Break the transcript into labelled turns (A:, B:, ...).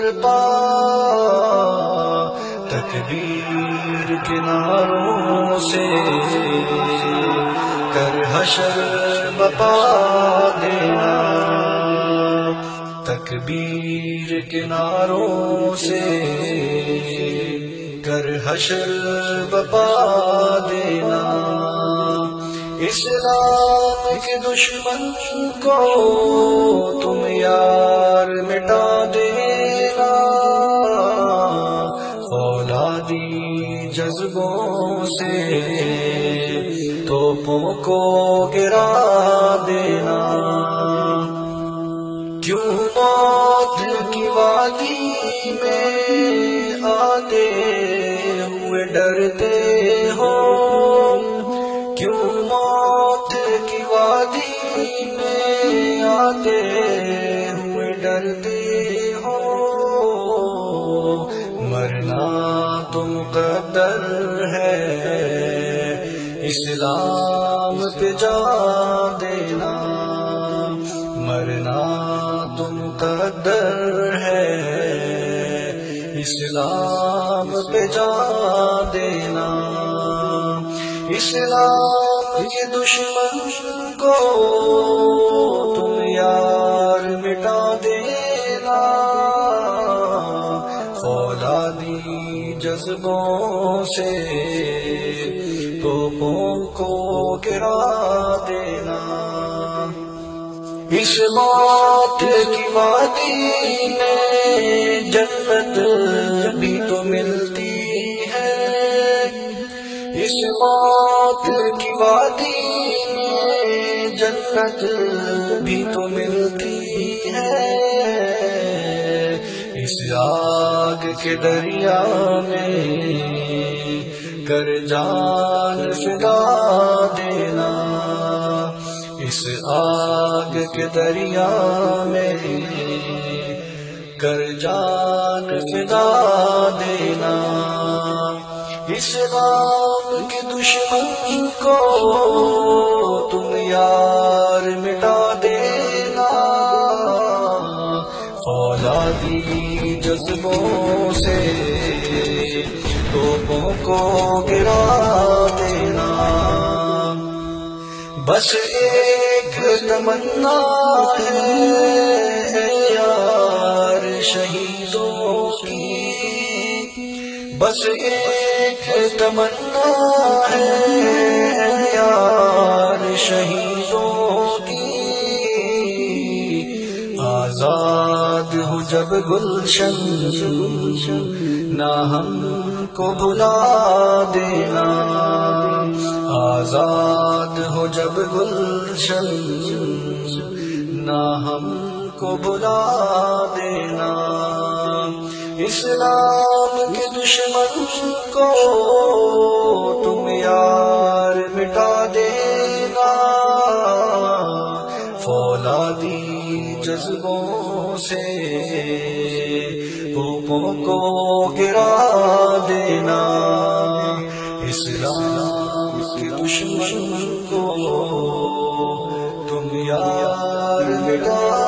A: برپا، تکبیر کے نعروں سے کر حشر بپا دینا، تکبیر کے نعروں سے کر حشر بپا دینا، اسلام کے دشمن کو تم یار مٹا دینا، فولادی جذبوں سے توپوں کو گرا دینا، کیوں موت کی وادی میں آتے ہوئے ڈرتے ہو، کیوں موت کی وادی میں آتے ہوئے ڈرتے ہو، مرنا تو مقدر ہے، اسلام پہ جان دینا، مرنا تو مقدر ہے، اسلام پہ جان دینا، اسلام کے دشمن کو تم یار مٹا دینا، فولادی جذبوں سے توپوں کو گرا دینا، اس موت کی وادی میں جنت بھی تو ملتی ہے، اس موت کی وادی میں جنت بھی تو ملتی ہے، اس آگ کے دریا میں کر جان فدا دینا، اس آگ کے دریا میں کر جان فدا دینا، اسلام کے دشمن کو تم یار مٹا دینا، فولادی جذبوں سے توپوں کو گرا دینا، بس ایک تمنا ہے یار شہیدوں کی، بس ایک تمنا ہے یار شہیدوں کی، آزاد ہو جب گلشن نہ ہم کو بھلا دینا، آزاد ہو جب گلشن نہ ہم کو بھلا دینا، اسلام کے دشمن کو تم یار مٹا دینا، فولادی جذبوں سے توپوں کو گرا دینا، اسلام کے دشمن کو تم یار مٹا